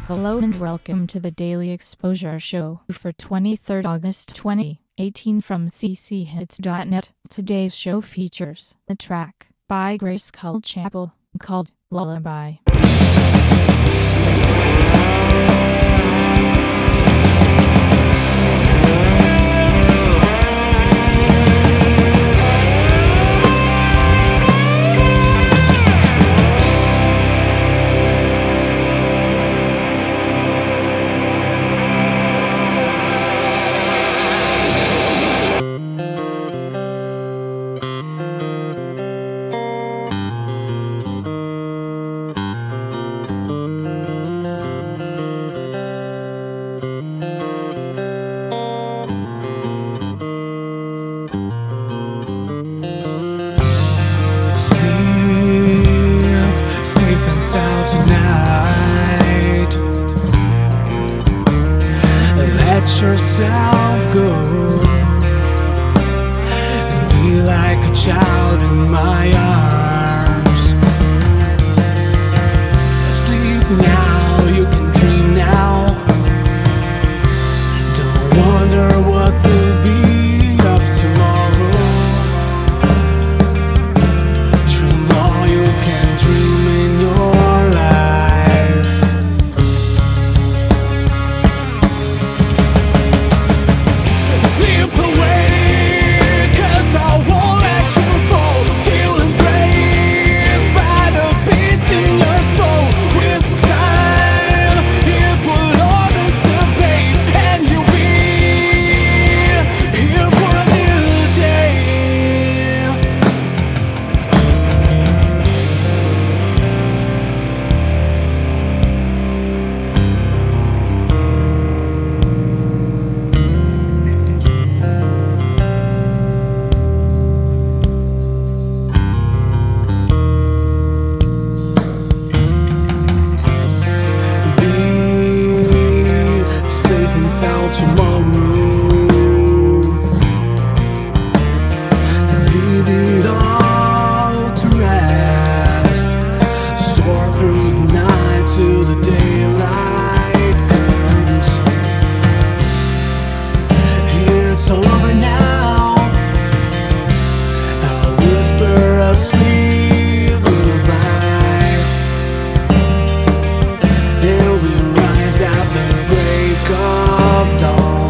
Hello and welcome to the Daily Exposure Show for 23rd August 2018 from cchits.net. Today's show features a track by Grace Kull Chapel called Lullaby. Out tonight, let yourself go and be like a child in my arms. Sleep now, you can dream now. Don't wonder what will be of tomorrow. Dream all you can dream in your out tomorrow and leave it all to rest. Soar through the night till the daylight comes. It's all over now. I'll whisper a sweet lullaby, and we'll rise at the break of dawn.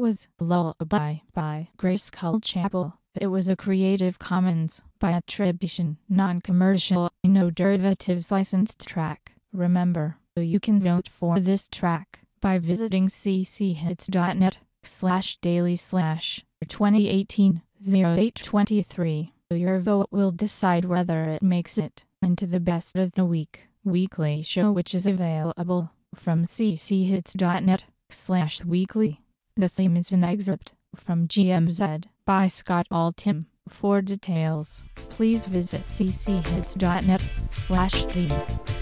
was Lullaby by Grayskull Chapel. It was a Creative Commons by attribution, non-commercial, no derivatives licensed track. Remember, you can vote for this track by visiting cchits.net/daily/2018-0823. Your vote will decide whether it makes it into the best of the week weekly show, which is available from cchits.net/weekly. The theme is an excerpt from GMZ by Scott Altham. For details, please visit cchits.net/theme.